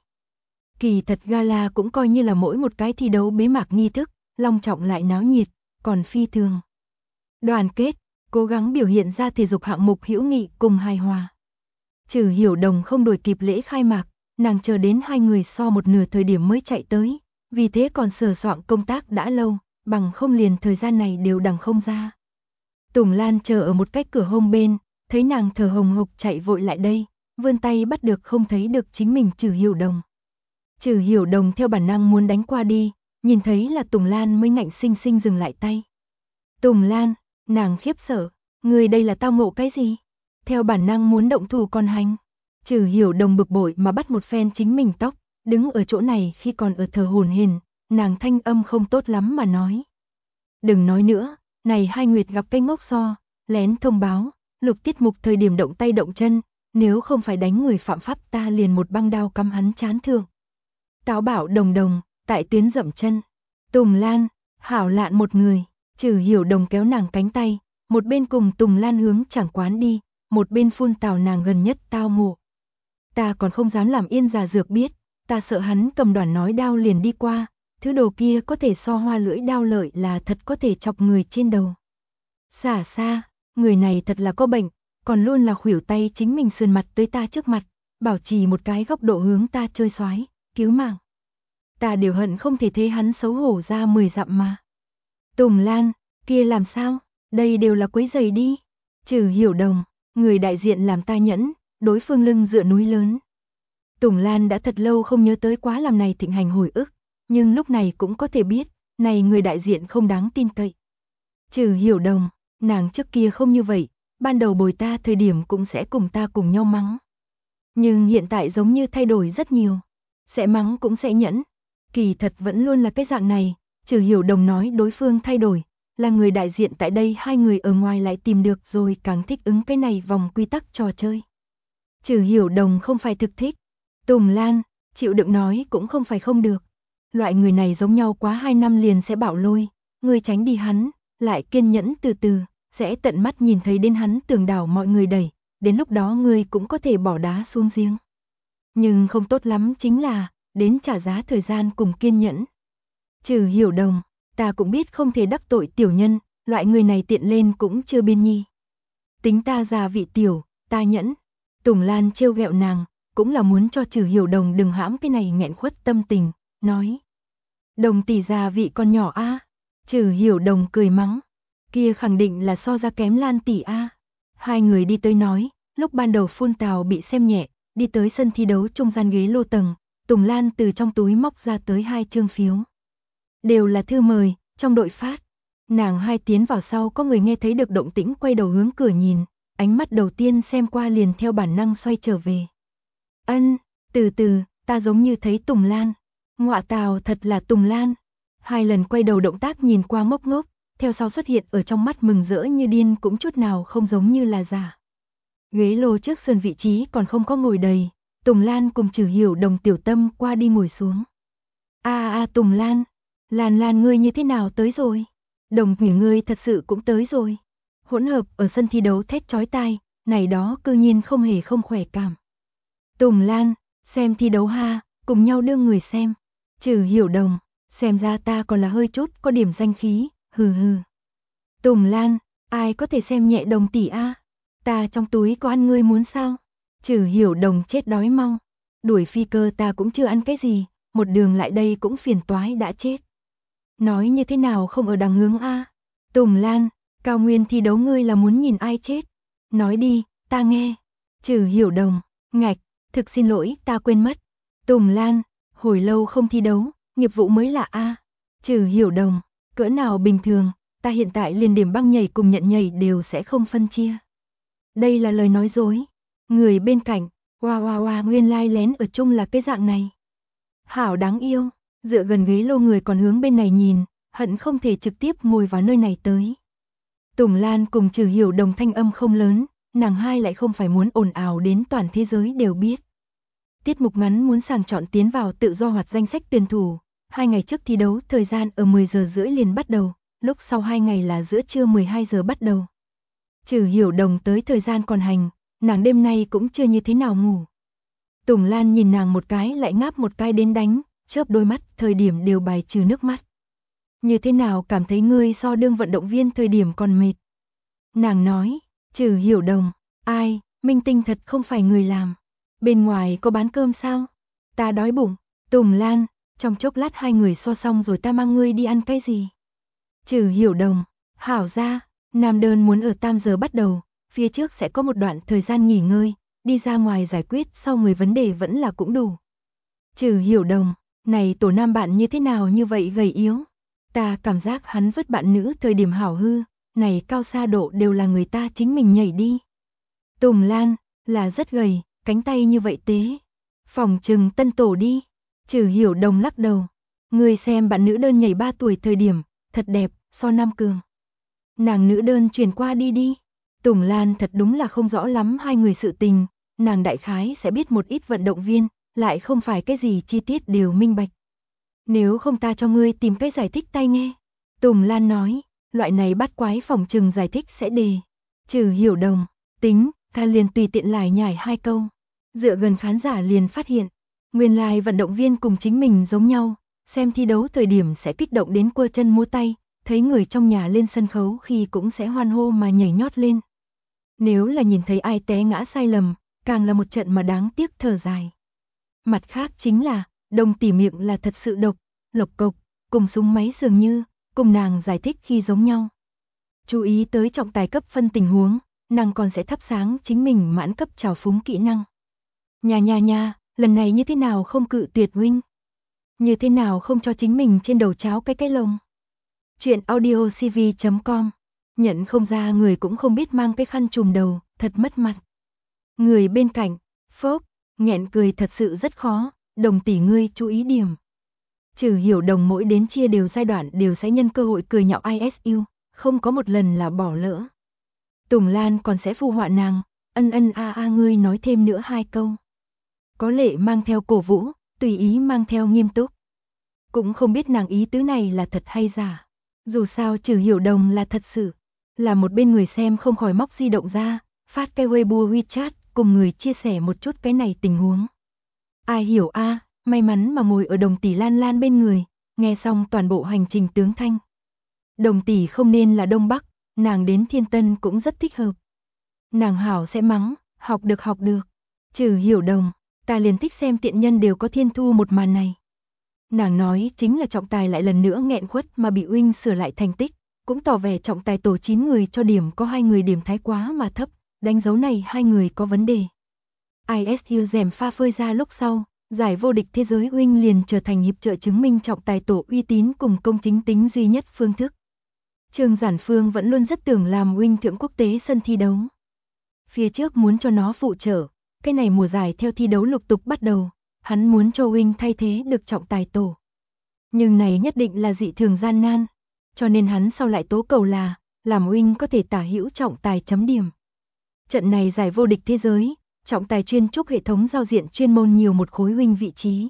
Kỳ thật gala cũng coi như là mỗi một cái thi đấu bế mạc nghi thức, long trọng lại náo nhiệt, còn phi thường. Đoàn kết, cố gắng biểu hiện ra thể dục hạng mục hữu nghị cùng hài hòa. Trừ Hiểu Đồng không đuổi kịp lễ khai mạc, nàng chờ đến 2 người so một nửa thời điểm mới chạy tới, vì thế còn sờ soạn công tác đã lâu, bằng không liền thời gian này đều đằng không ra. Tùng Lan chờ ở một cái cửa hông bên, thấy nàng thở hồng hộc chạy vội lại đây, vươn tay bắt được không thấy được chính mình Trừ Hiểu Đồng. Trừ Hiểu Đồng theo bản năng muốn đánh qua đi, nhìn thấy là Tùng Lan mới ngạnh sinh sinh dừng lại tay. Tùng Lan, nàng khiếp sợ, người đây là tao ngộ cái gì? Theo bản năng muốn động thủ con hành. Trừ Hiểu Đồng bực bội mà bắt một phen chính mình tóc, đứng ở chỗ này khi còn ở thờ hổn hển, nàng thanh âm không tốt lắm mà nói. Đừng nói nữa, này hai nguyệt gặp cái ngốc so, lén thông báo, lục tiết mục thời điểm động tay động chân, nếu không phải đánh người phạm pháp ta liền một băng đao cắm hắn chán thương. Táo bảo Đồng Đồng, tại tuyến dậm chân. Tùng Lan, hảo lạn một người, Trừ Hiểu Đồng kéo nàng cánh tay, một bên cùng Tùng Lan hướng chẳng quán đi, một bên phun tào nàng gần nhất tao ngộ. Ta còn không dám làm yên già dược biết, ta sợ hắn cầm đoản nói đao liền đi qua, thứ đồ kia có thể so hoa lưỡi đao lợi là thật có thể chọc người trên đầu. Xả xa, người này thật là có bệnh, còn luôn là khuỷu tay chính mình sườn mặt tới ta trước mặt, bảo trì một cái góc độ hướng ta chơi xoái, cứu mạng. Ta đều hận không thể thấy hắn xấu hổ ra 10 dặm mà. Tùng Lan, kia làm sao, đây đều là quấy giày đi. Trừ Hiểu Đồng, người đại diện làm ta nhẫn, đối phương lưng dựa núi lớn. Tùng Lan đã thật lâu không nhớ tới quá làm này thịnh hành hồi ức, nhưng lúc này cũng có thể biết, này người đại diện không đáng tin cậy. Trừ Hiểu Đồng, nàng trước kia không như vậy, ban đầu bồi ta thời điểm cũng sẽ cùng ta cùng nhau mắng. Nhưng hiện tại giống như thay đổi rất nhiều, sẽ mắng cũng sẽ nhẫn. Kỳ thật vẫn luôn là cái dạng này, Trừ Hiểu Đồng nói đối phương thay đổi, là người đại diện tại đây hai người ở ngoài lại tìm được rồi càng thích ứng cái này vòng quy tắc trò chơi. Trừ Hiểu Đồng không phải thực thích. Tùng Lan, chịu đựng nói cũng không phải không được. Loại người này giống nhau quá 2 năm liền sẽ bảo lôi, ngươi tránh đi hắn, lại kiên nhẫn từ từ, sẽ tận mắt nhìn thấy đến hắn tường đảo mọi người đẩy, đến lúc đó ngươi cũng có thể bỏ đá xuống giếng. Nhưng không tốt lắm chính là, đến trả giá thời gian cùng kiên nhẫn. Trừ Hiểu Đồng, ta cũng biết không thể đắc tội tiểu nhân, loại người này tiện lên cũng chưa biên nhi. Tính ta già vị tiểu, ta nhẫn. Tùng Lan trêu ghẹo nàng, cũng là muốn cho Trừ Hiểu Đồng đừng hãm cái này nghẹn khuất tâm tình, nói. Đồng tỷ già vị con nhỏ a, Trừ Hiểu Đồng cười mắng, kia khẳng định là so ra kém Lan tỷ a. Hai người đi tới nói, lúc ban đầu Phun Tào bị xem nhẹ, đi tới sân thi đấu trung gian ghế lô tầng, Tùng Lan từ trong túi móc ra tới 2 chương phiếu. Đều là thư mời, trong đội phát. Nàng hai tiến vào sau có người nghe thấy được động tĩnh quay đầu hướng cửa nhìn, ánh mắt đầu tiên xem qua liền theo bản năng xoay trở về. Ân, từ từ, ta giống như thấy Tùng Lan. Ngọa tào, thật là Tùng Lan. Hai lần quay đầu động tác nhìn qua ngốc ngốc, theo sau xuất hiện ở trong mắt mừng rỡ như điên cũng chút nào không giống như là giả. Ghế lô trước sân vị trí còn không có ngồi đầy, Tùng Lan cùng Trừ Hiểu Đồng tiểu tâm qua đi ngồi xuống. Tùng Lan, Lan ngươi như thế nào tới rồi? Đồng nghỉ ngươi thật sự cũng tới rồi. Hỗn hợp ở sân thi đấu thét chói tai, này đó cư nhiên không hề không khỏe cảm. Tùng Lan, xem thi đấu ha, cùng nhau đưa người xem. Trừ Hiểu Đồng, xem ra ta còn là hơi chút có điểm danh khí, hừ hừ. Tùng Lan, ai có thể xem nhẹ Đồng tỷ a? Ta trong túi có ăn ngươi muốn sao? Trừ Hiểu Đồng chết đói mau. Đuổi phi cơ ta cũng chưa ăn cái gì, một đường lại đây cũng phiền toái đã chết. Nói như thế nào không ở đằng hướng a? Tùng Lan, cao nguyên thi đấu ngươi là muốn nhìn ai chết? Nói đi, ta nghe. Trừ Hiểu Đồng, ngạch, thực xin lỗi, ta quên mất. Tùng Lan, hồi lâu không thi đấu, nghiệp vụ mới lạ a. Trừ Hiểu Đồng, cỡ nào bình thường, ta hiện tại liền điểm băng nhảy cùng nhận nhảy đều sẽ không phân chia. Đây là lời nói dối. Người bên cạnh, nguyên lai lén ở chung là cái dạng này. Hảo đáng yêu, dựa gần ghế lô người còn hướng bên này nhìn, hận không thể trực tiếp ngồi vào nơi này tới. Tùng Lan cùng Trừ Hiểu Đồng thanh âm không lớn, nàng hai lại không phải muốn ồn ào đến toàn thế giới đều biết. Tiết mục ngắn muốn sàng chọn tiến vào tự do hoạt danh sách tuyển thủ, 2 ngày trước thi đấu thời gian ở 10 giờ rưỡi liền bắt đầu, lúc sau 2 ngày là giữa trưa 12 giờ bắt đầu. Trừ Hiểu Đồng tới thời gian còn hành, nàng đêm nay cũng chưa như thế nào ngủ. Tùng Lan nhìn nàng một cái lại ngáp một cái đến đánh, chớp đôi mắt thời điểm đều bài trừ nước mắt. Như thế nào cảm thấy ngươi so đương vận động viên thời điểm còn mệt? Nàng nói, Trừ Hiểu Đồng, ai, minh tinh thật không phải người làm. Bên ngoài có bán cơm sao? Ta đói bụng. Tùng Lan, trong chốc lát hai người so xong rồi ta mang ngươi đi ăn cái gì? Trừ Hiểu Đồng, hảo ra, nam đơn muốn ở 8 giờ bắt đầu, phía trước sẽ có một đoạn thời gian nghỉ ngơi, đi ra ngoài giải quyết sau người vấn đề vẫn là cũng đủ. Trừ Hiểu Đồng, này tổ nam bạn như thế nào như vậy gầy yếu? Ta cảm giác hắn vứt bạn nữ thời điểm hảo hư, này cao xa độ đều là người ta chính mình nhảy đi. Tùng Lan, là rất gầy, cánh tay như vậy tế. Phòng trừng tân tổ đi. Trừ Hiểu Đồng lắc đầu. Người xem bạn nữ đơn nhảy 3 tuổi thời điểm, thật đẹp, so Nam Cường. Nàng nữ đơn chuyển qua đi đi. Tùng Lan thật đúng là không rõ lắm hai người sự tình, nàng đại khái sẽ biết một ít vận động viên, lại không phải cái gì chi tiết đều minh bạch. Nếu không ta cho ngươi tìm cái giải thích tai nghe. Tùng Lan nói, loại này bắt quái phòng trừng giải thích sẽ đề. Trừ Hiểu Đồng, tính, ta liền tùy tiện lải nhải 2 câu. Dựa gần khán giả liền phát hiện, nguyên lai vận động viên cùng chính mình giống nhau, xem thi đấu thời điểm sẽ kích động đến quơ chân múa tay, thấy người trong nhà lên sân khấu khi cũng sẽ hoan hô mà nhảy nhót lên. Nếu là nhìn thấy ai té ngã sai lầm, càng là một trận mà đáng tiếc thở dài. Mặt khác chính là, Đồng tỷ miệng là thật sự độc, lộc cộc, cùng súng máy dường như, cùng nàng giải thích khi giống nhau. Chú ý tới trọng tài cấp phân tình huống, nàng còn sẽ thắp sáng chính mình mãn cấp trào phúng kỹ năng. Nha, lần này như thế nào không cự tuyệt huynh? Như thế nào không cho chính mình trên đầu cháo cái lông? Chuyện audio cv.com. Nhận không ra người cũng không biết mang cái khăn trùm đầu, thật mất mặt. Người bên cạnh, phốc, nghẹn cười thật sự rất khó, Đồng tỷ ngươi chú ý điểm. Trừ Hiểu Đồng mỗi đến chia đều giai đoạn đều sẽ nhân cơ hội cười nhạo ISU, không có một lần là bỏ lỡ. Tùng Lan còn sẽ phù họa nàng, ân ngươi nói thêm nữa 2 câu. Có lệ mang theo cổ vũ, tùy ý mang theo nghiêm túc. Cũng không biết nàng ý tứ này là thật hay giả. Dù sao Trừ Hiểu Đồng là thật sự. Là một bên người xem không khỏi móc di động ra, phát cái Weibo WeChat cùng người chia sẻ một chút cái này tình huống. Ai hiểu a, may mắn mà ngồi ở Đồng tỷ Lan bên người, nghe xong toàn bộ hành trình tướng thanh. Đồng tỷ không nên là Đông Bắc, nàng đến Thiên Tân cũng rất thích hợp. Nàng hảo sẽ mắng, học được. Trừ Hiểu Đồng, ta liền thích xem tiện nhân đều có thiên thu một màn này. Nàng nói chính là trọng tài lại lần nữa nghẹn khuất mà bị Wing sửa lại thành tích, cũng tỏ vẻ trọng tài tổ 9 người cho điểm có 2 người điểm thái quá mà thấp, đánh dấu này 2 người có vấn đề. ISU rèm pha phơi ra lúc sau, giải vô địch thế giới Wing liền trở thành hiệp trợ chứng minh trọng tài tổ uy tín cùng công chính tính duy nhất phương thức. Trương Giản Phương vẫn luôn rất tưởng làm Wing thượng quốc tế sân thi đấu. Phía trước muốn cho nó phụ trợ, cái này mùa giải theo thi đấu lục tục bắt đầu, hắn muốn cho Wing thay thế được trọng tài tổ. Nhưng này nhất định là dị thường gian nan, cho nên hắn sau lại tố cầu là, làm Wing có thể tả hữu trọng tài chấm điểm. Trận này giải vô địch thế giới, trọng tài chuyên trúc hệ thống giao diện chuyên môn nhiều một khối Wing vị trí.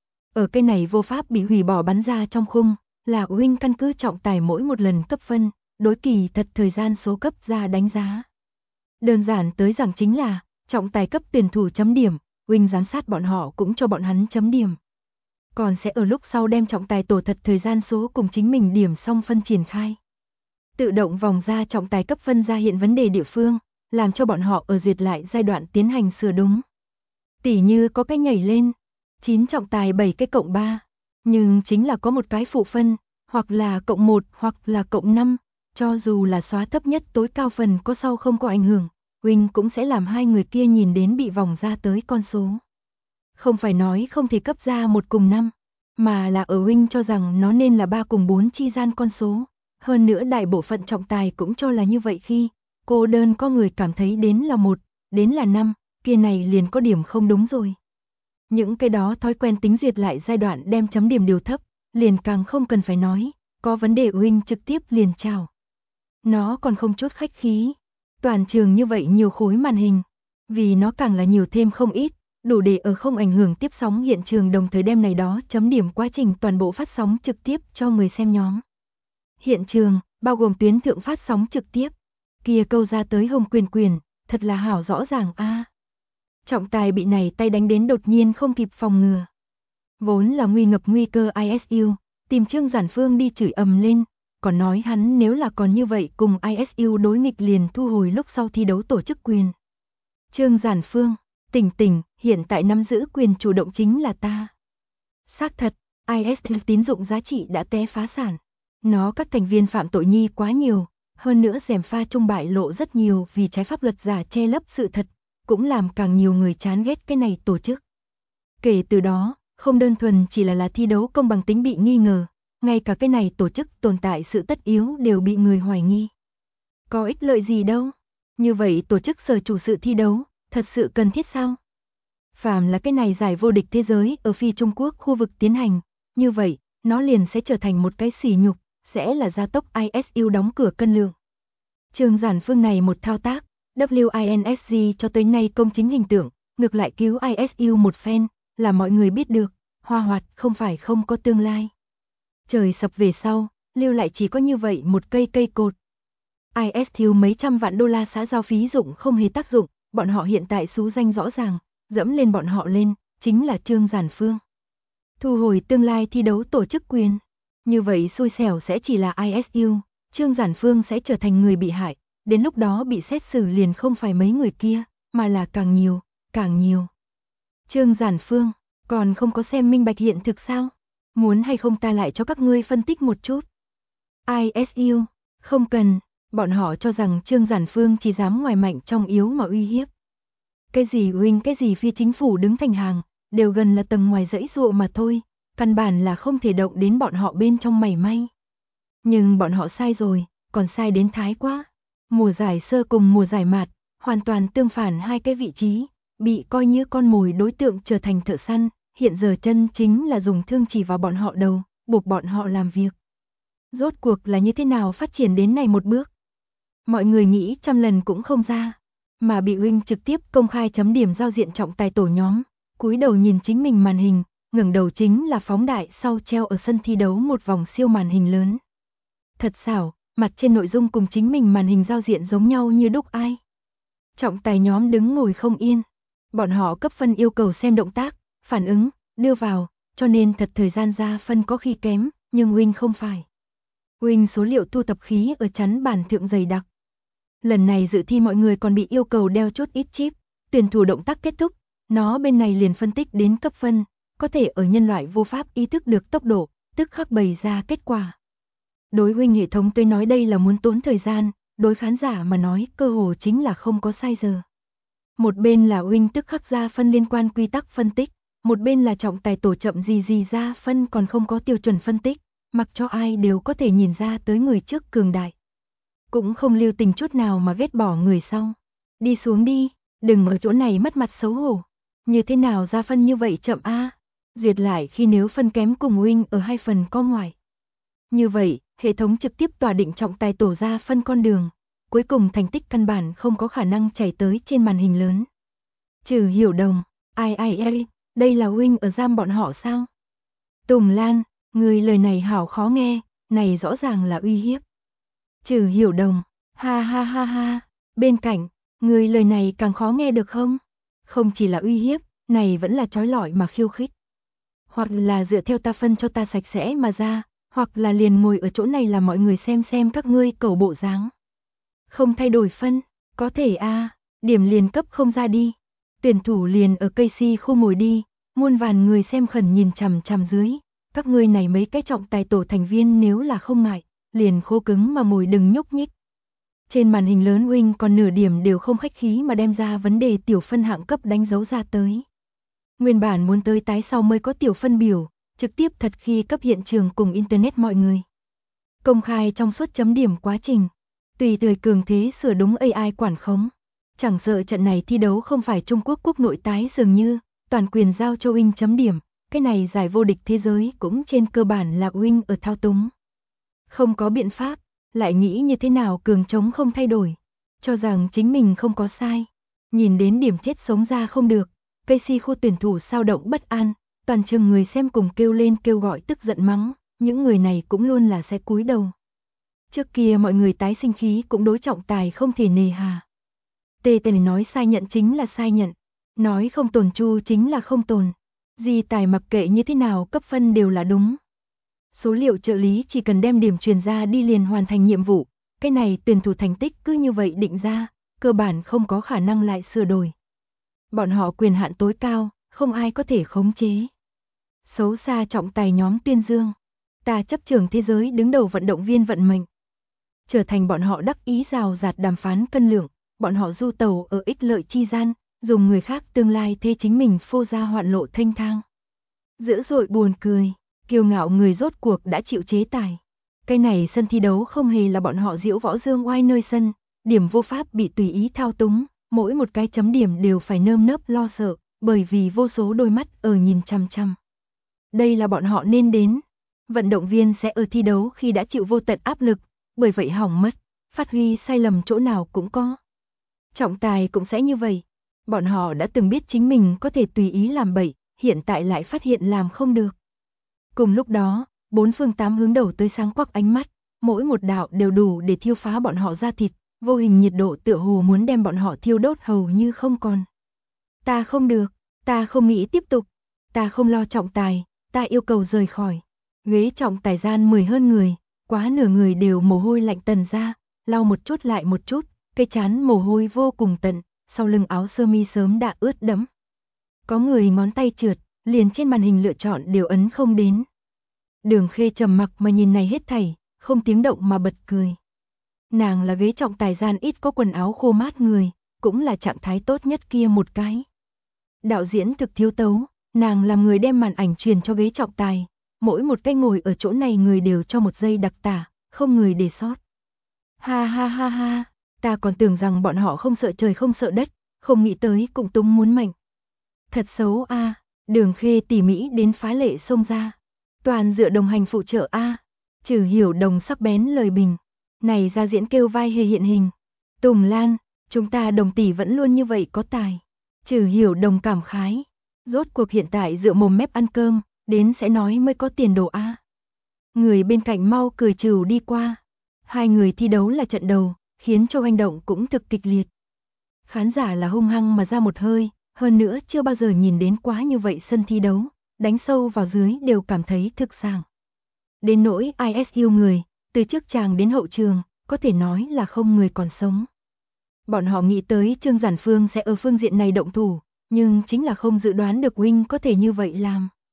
Ở cái này vô pháp bị hủy bỏ bắn ra trong khung, là Wing căn cứ trọng tài mỗi một lần cấp phân, đối kỳ thật thời gian số cấp ra đánh giá. Đơn giản tới rằng chính là, trọng tài cấp tuyển thủ chấm điểm, Wing giám sát bọn họ cũng cho bọn hắn chấm điểm. Còn sẽ ở lúc sau đem trọng tài tổ thật thời gian số cùng chính mình điểm xong phân triển khai. Tự động vòng ra trọng tài cấp phân ra hiện vấn đề địa phương, làm cho bọn họ ở duyệt lại giai đoạn tiến hành sửa đúng. Tỉ như có cái nhảy lên, 9 trọng tài 7 cái cộng 3, nhưng chính là có một cái phụ phân, hoặc là cộng 1 hoặc là cộng 5, cho dù là xóa thấp nhất tối cao phần có sau không có ảnh hưởng, Wing cũng sẽ làm hai người kia nhìn đến bị vòng ra tới con số. Không phải nói không thể cấp ra 1 cùng 5, mà là ở Wing cho rằng nó nên là 3 cùng 4 chi gian con số. Hơn nữa đại bộ phận trọng tài cũng cho là như vậy khi cô đơn có người cảm thấy đến là 1, đến là 5, kia này liền có điểm không đúng rồi. Những cái đó thói quen tính duyệt lại giai đoạn đem chấm điểm điều thấp, liền càng không cần phải nói, có vấn đề Wing trực tiếp liền chào. Nó còn không chút khách khí, toàn trường như vậy nhiều khối màn hình, vì nó càng là nhiều thêm không ít, đủ để ở không ảnh hưởng tiếp sóng hiện trường đồng thời đem này đó chấm điểm quá trình toàn bộ phát sóng trực tiếp cho người xem nhóm. Hiện trường, bao gồm tuyến thượng phát sóng trực tiếp, kia câu ra tới hồng quyền, thật là hảo rõ ràng a. Trọng tài bị này tay đánh đến đột nhiên không kịp phòng ngừa. Vốn là nguy ngập nguy cơ ISU, tìm Trương Giản Phương đi chửi ầm lên, còn nói hắn nếu là còn như vậy cùng ISU đối nghịch liền thu hồi lúc sau thi đấu tổ chức quyền. Trương Giản Phương, tỉnh, hiện tại nắm giữ quyền chủ động chính là ta. Xác thật, ISU tín dụng giá trị đã té phá sản. Nó các thành viên phạm tội nhi quá nhiều, hơn nữa rèm pha trung bại lộ rất nhiều vì trái pháp luật giả che lấp sự thật, cũng làm càng nhiều người chán ghét cái này tổ chức. Kể từ đó, không đơn thuần chỉ là thi đấu công bằng tính bị nghi ngờ, ngay cả cái này tổ chức tồn tại sự tất yếu đều bị người hoài nghi. Có ích lợi gì đâu? Như vậy tổ chức sở chủ sự thi đấu, thật sự cần thiết sao? Phàm là cái này giải vô địch thế giới ở phi Trung Quốc khu vực tiến hành, như vậy, nó liền sẽ trở thành một cái sỉ nhục, sẽ là gia tốc ISU đóng cửa cân lượng. Trương Giản Phương này một thao tác, WINSG cho tới nay công chính hình tượng, ngược lại cứu ISU một phen, là mọi người biết được, Hoa Hoạt không phải không có tương lai. Trời sập về sau, lưu lại chỉ có như vậy một cây cột. ISU mấy trăm vạn đô la xã giao phí dụng không hề tác dụng, bọn họ hiện tại xú danh rõ ràng, dẫm lên bọn họ lên, chính là Trương Giản Phương. Thu hồi tương lai thi đấu tổ chức quyền. Như vậy xui xẻo sẽ chỉ là ISU, Trương Giản Phương sẽ trở thành người bị hại, đến lúc đó bị xét xử liền không phải mấy người kia, mà là càng nhiều. Trương Giản Phương, còn không có xem minh bạch hiện thực sao? Muốn hay không ta lại cho các ngươi phân tích một chút. ISU, không cần, bọn họ cho rằng Trương Giản Phương chỉ dám ngoài mạnh trong yếu mà uy hiếp. Cái gì Wing cái gì phi chính phủ đứng thành hàng, đều gần là tầng ngoài dãy dụa mà thôi, căn bản là không thể động đến bọn họ bên trong mảy may. Nhưng bọn họ sai rồi, còn sai đến thái quá. Mùa giải sơ cùng mùa giải mạt, hoàn toàn tương phản hai cái vị trí, bị coi như con mồi đối tượng trở thành thợ săn, hiện giờ chân chính là dùng thương chỉ vào bọn họ đầu, buộc bọn họ làm việc. Rốt cuộc là như thế nào phát triển đến này một bước? Mọi người nghĩ trăm lần cũng không ra, mà bị Wing trực tiếp công khai chấm điểm giao diện trọng tài tổ nhóm, cúi đầu nhìn chính mình màn hình, ngẩng đầu chính là phóng đại sau treo ở sân thi đấu một vòng siêu màn hình lớn. Thật xảo, mặt trên nội dung cùng chính mình màn hình giao diện giống nhau như đúc ai. Trọng tài nhóm đứng ngồi không yên, bọn họ cấp phân yêu cầu xem động tác, phản ứng, đưa vào, cho nên thật thời gian ra phân có khi kém, nhưng Wing không phải. Wing số liệu thu thập khí ở chắn bàn thượng dày đặc. Lần này dự thi mọi người còn bị yêu cầu đeo chút ít chip, tuyển thủ động tác kết thúc, nó bên này liền phân tích đến cấp phân, có thể ở nhân loại vô pháp ý thức được tốc độ, tức khắc bày ra kết quả. Đối huynh hệ thống tới nói đây là muốn tốn thời gian, đối khán giả mà nói cơ hồ chính là không có sai giờ. Một bên là huynh tức khắc ra phân liên quan quy tắc phân tích, một bên là trọng tài tổ chậm gì ra phân còn không có tiêu chuẩn phân tích, mặc cho ai đều có thể nhìn ra tới người trước cường đại. Cũng không lưu tình chút nào mà ghét bỏ người sau. Đi xuống đi, đừng ở chỗ này mất mặt xấu hổ. Như thế nào ra phân như vậy chậm a? Duyệt lại khi nếu phân kém cùng huynh ở hai phần có ngoài. Như vậy, hệ thống trực tiếp tỏa định trọng tài tổ ra phân con đường. Cuối cùng thành tích căn bản không có khả năng chảy tới trên màn hình lớn. Trừ Hiểu Đồng, ai, đây là huynh ở giam bọn họ sao? Tùng Lan, người lời này hảo khó nghe, này rõ ràng là uy hiếp. Trừ Hiểu Đồng, ha, bên cạnh, người lời này càng khó nghe được không? Không chỉ là uy hiếp, này vẫn là trói lọi mà khiêu khích. Hoặc là dựa theo ta phân cho ta sạch sẽ mà ra, hoặc là liền ngồi ở chỗ này là mọi người xem các ngươi cẩu bộ dáng. Không thay đổi phân, có thể điểm liền cấp không ra đi. Tuyển thủ liền ở cây si khu ngồi đi, muôn vàn người xem khẩn nhìn chằm chằm dưới. Các ngươi này mấy cái trọng tài tổ thành viên nếu là không ngại, liền khô cứng mà ngồi đừng nhúc nhích. Trên màn hình lớn huynh còn nửa điểm đều không khách khí mà đem ra vấn đề tiểu phân hạng cấp đánh dấu ra tới. Nguyên bản muốn tới tái sau mới có tiểu phân biểu, trực tiếp thật khi cấp hiện trường cùng internet mọi người. Công khai trong suốt chấm điểm quá trình, tùy thời cường thế sửa đúng AI quản khống. Chẳng sợ trận này thi đấu không phải Trung Quốc quốc nội tái dường như, toàn quyền giao cho huynh chấm điểm, cái này giải vô địch thế giới cũng trên cơ bản là huynh ở thao túng. Không có biện pháp, lại nghĩ như thế nào cường chống không thay đổi, cho rằng chính mình không có sai. Nhìn đến điểm chết sống ra không được, cây si khu tuyển thủ sao động bất an, toàn trường người xem cùng kêu lên kêu gọi tức giận mắng, những người này cũng luôn là sẽ cúi đầu. Trước kia mọi người tái sinh khí cũng đối trọng tài không thể nề hà. Tê nói sai nhận chính là sai nhận, nói không tồn chu chính là không tồn. Di tài mặc kệ như thế nào cấp phân đều là đúng. Số liệu trợ lý chỉ cần đem điểm truyền ra đi liền hoàn thành nhiệm vụ, cái này tuyển thủ thành tích cứ như vậy định ra, cơ bản không có khả năng lại sửa đổi. Bọn họ quyền hạn tối cao, không ai có thể khống chế. Xấu xa trọng tài nhóm tuyên dương, ta chấp trưởng thế giới đứng đầu vận động viên vận mệnh. Trở thành bọn họ đắc ý rào rạt đàm phán cân lượng, bọn họ du tàu ở ích lợi chi gian, dùng người khác tương lai thế chính mình phô ra hoạn lộ thanh thang. Dữ dội buồn cười, kiêu ngạo người rốt cuộc đã chịu chế tài. Cái này sân thi đấu không hề là bọn họ diễu võ dương oai nơi sân, điểm vô pháp bị tùy ý thao túng, mỗi một cái chấm điểm đều phải nơm nớp lo sợ, bởi vì vô số đôi mắt ở nhìn chăm chăm. Đây là bọn họ nên đến. Vận động viên sẽ ở thi đấu khi đã chịu vô tận áp lực, bởi vậy hỏng mất, phát huy sai lầm chỗ nào cũng có. Trọng tài cũng sẽ như vậy. Bọn họ đã từng biết chính mình có thể tùy ý làm bậy, hiện tại lại phát hiện làm không được. Cùng lúc đó, bốn phương tám hướng đầu tới sáng quắc ánh mắt, mỗi một đạo đều đủ để thiêu phá bọn họ ra thịt, vô hình nhiệt độ tựa hồ muốn đem bọn họ thiêu đốt hầu như không còn. Ta không được, ta không nghĩ tiếp tục, ta không lo trọng tài, ta yêu cầu rời khỏi. Ghế trọng tài gian 10 hơn người, quá nửa người đều mồ hôi lạnh tần ra, lau một chút lại một chút, cái chán mồ hôi vô cùng tận, sau lưng áo sơ mi sớm đã ướt đẫm. Có người ngón tay trượt, liền trên màn hình lựa chọn đều ấn không đến. Đường Khê trầm mặc mà nhìn này hết thảy, không tiếng động mà bật cười. Nàng là ghế trọng tài gian ít có quần áo khô mát người, cũng là trạng thái tốt nhất kia một cái. Đạo diễn thực thiếu tấu, nàng làm người đem màn ảnh truyền cho ghế trọng tài, mỗi một cái ngồi ở chỗ này người đều cho một giây đặc tả, không người để sót. Ha, ta còn tưởng rằng bọn họ không sợ trời không sợ đất, không nghĩ tới cũng túng muốn mệnh. Thật xấu a, Đường Khê tỉ mỉ đến phá lệ xông ra. Toàn dựa đồng hành phụ trợ a. Trừ Hiểu Đồng sắc bén lời bình. Này ra diễn kêu vai hề hiện hình. Tùng Lan, chúng ta Đồng tỷ vẫn luôn như vậy có tài. Trừ Hiểu Đồng cảm khái. Rốt cuộc hiện tại dựa mồm mép ăn cơm, đến sẽ nói mới có tiền đồ a. Người bên cạnh mau cười trừ đi qua. Hai người thi đấu là trận đầu, khiến cho hành động cũng thực kịch liệt. Khán giả là hung hăng mà ra một hơi, hơn nữa chưa bao giờ nhìn đến quá như vậy sân thi đấu, đánh sâu vào dưới đều cảm thấy thực sảng. Đến nỗi ISU người, từ trước tràng đến hậu trường, có thể nói là không người còn sống. Bọn họ nghĩ tới Trương Giản Phương sẽ ở phương diện này động thủ, nhưng chính là không dự đoán được huynh có thể như vậy làm.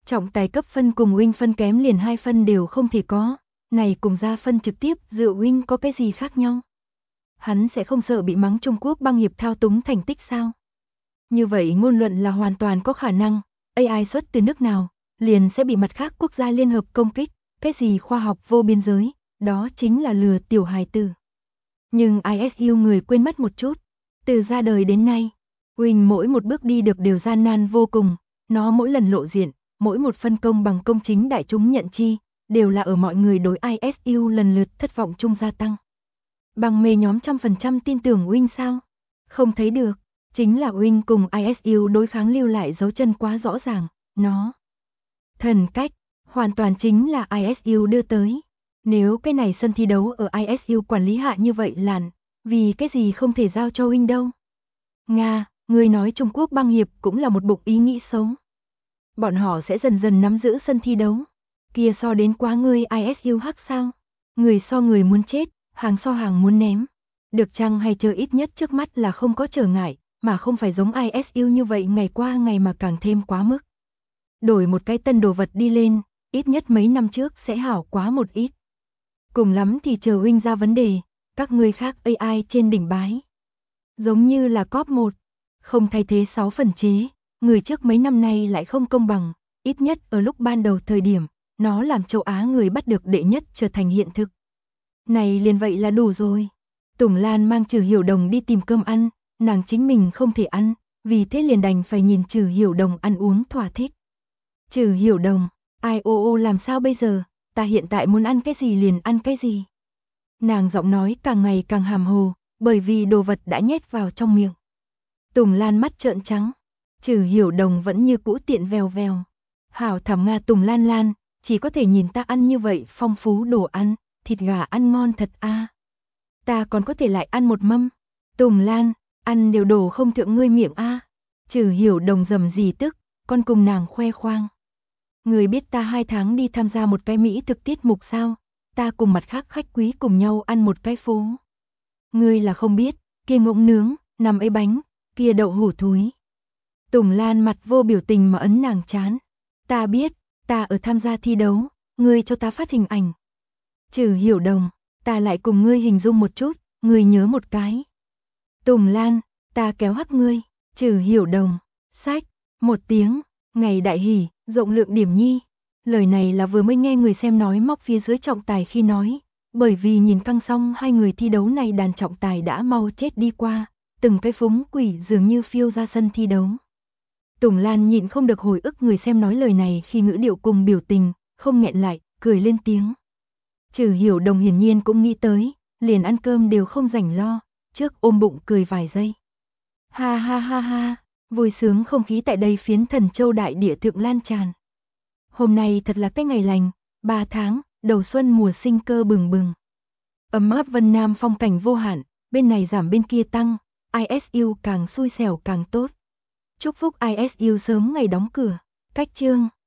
Trọng tài cấp phân cùng Wing phân kém liền 2 phân đều không thể có, này cùng ra phân trực tiếp dựa Wing có cái gì khác nhau? Hắn sẽ không sợ bị mắng Trung Quốc băng hiệp thao túng thành tích sao? Như vậy ngôn luận là hoàn toàn có khả năng, AI xuất từ nước nào, liền sẽ bị mặt khác quốc gia liên hợp công kích, cái gì khoa học vô biên giới, đó chính là lừa tiểu hài tử. Nhưng ISU người quên mất một chút, từ ra đời đến nay, Wing mỗi một bước đi được đều gian nan vô cùng, nó mỗi lần lộ diện, mỗi một phân công bằng công chính đại chúng nhận chi, đều là ở mọi người đối ISU lần lượt thất vọng chung gia tăng. Bằng mê nhóm 100% tin tưởng Wing sao? Không thấy được, chính là Wing cùng ISU đối kháng lưu lại dấu chân quá rõ ràng, nó. Thần cách, hoàn toàn chính là ISU đưa tới. Nếu cái này sân thi đấu ở ISU quản lý hạ như vậy làn, vì cái gì không thể giao cho Wing đâu? Nga, người nói Trung Quốc băng hiệp cũng là một bụng ý nghĩ xấu. Bọn họ sẽ dần dần nắm giữ sân thi đấu. Kia so đến quá ngươi ISU hắc sao? Người so người muốn chết, hàng so hàng muốn ném. Được chăng hay chờ ít nhất trước mắt là không có trở ngại, mà không phải giống ISU như vậy ngày qua ngày mà càng thêm quá mức. Đổi một cái tân đồ vật đi lên, ít nhất mấy năm trước sẽ hảo quá một ít. Cùng lắm thì chờ Wing ra vấn đề, các ngươi khác AI trên đỉnh bái. Giống như là COP 1, không thay thế 6 phần chế, người trước mấy năm nay lại không công bằng, ít nhất ở lúc ban đầu thời điểm, nó làm châu Á người bắt được đệ nhất trở thành hiện thực. Này liền vậy là đủ rồi. Tùng Lan mang Trừ Hiểu Đồng đi tìm cơm ăn, nàng chính mình không thể ăn, vì thế liền đành phải nhìn Trừ Hiểu Đồng ăn uống thỏa thích. Trừ Hiểu Đồng, ai ô ô làm sao bây giờ, ta hiện tại muốn ăn cái gì liền ăn cái gì. Nàng giọng nói càng ngày càng hàm hồ, bởi vì đồ vật đã nhét vào trong miệng. Tùng Lan mắt trợn trắng, Trừ Hiểu Đồng vẫn như cũ tiện vèo vèo. Hảo thảm Nga Tùng Lan Lan, chỉ có thể nhìn ta ăn như vậy phong phú đồ ăn, thịt gà ăn ngon thật a. Ta còn có thể lại ăn một mâm. Tùng Lan, ăn đều đổ không thượng ngươi miệng a. Trừ Hiểu Đồng dầm gì tức, con cùng nàng khoe khoang. Người biết ta 2 tháng đi tham gia một cái Mỹ thực tiết mục sao? Ta cùng mặt khác khách quý cùng nhau ăn một cái phố. Ngươi là không biết, kia ngỗng nướng, nằm ấy bánh, kia đậu hủ thúi. Tùng Lan mặt vô biểu tình mà ấn nàng chán. Ta biết, ta ở tham gia thi đấu, ngươi cho ta phát hình ảnh. Trừ Hiểu Đồng, ta lại cùng ngươi hình dung một chút, ngươi nhớ một cái. Tùng Lan, ta kéo hắc ngươi. Trừ Hiểu Đồng, sách, một tiếng, ngày đại hỉ, rộng lượng điểm nhi. Lời này là vừa mới nghe người xem nói móc phía dưới trọng tài khi nói, bởi vì nhìn căng xong hai người thi đấu này đàn trọng tài đã mau chết đi qua, từng cái phúng quỷ dường như phiêu ra sân thi đấu. Tùng Lan nhịn không được hồi ức người xem nói lời này khi ngữ điệu cùng biểu tình, không nghẹn lại, cười lên tiếng. Trừ Hiểu Đồng hiển nhiên cũng nghĩ tới, liền ăn cơm đều không rảnh lo, trước ôm bụng cười vài giây. Ha ha ha ha, vui sướng không khí tại đây phiến Thần Châu đại địa thượng lan tràn. Hôm nay thật là cái ngày lành, 3 tháng, đầu xuân mùa sinh cơ bừng bừng. Ấm áp Vân Nam phong cảnh vô hạn, bên này giảm bên kia tăng, ISU càng xui xẻo càng tốt. Chúc phúc ISU sớm ngày đóng cửa. Cách chương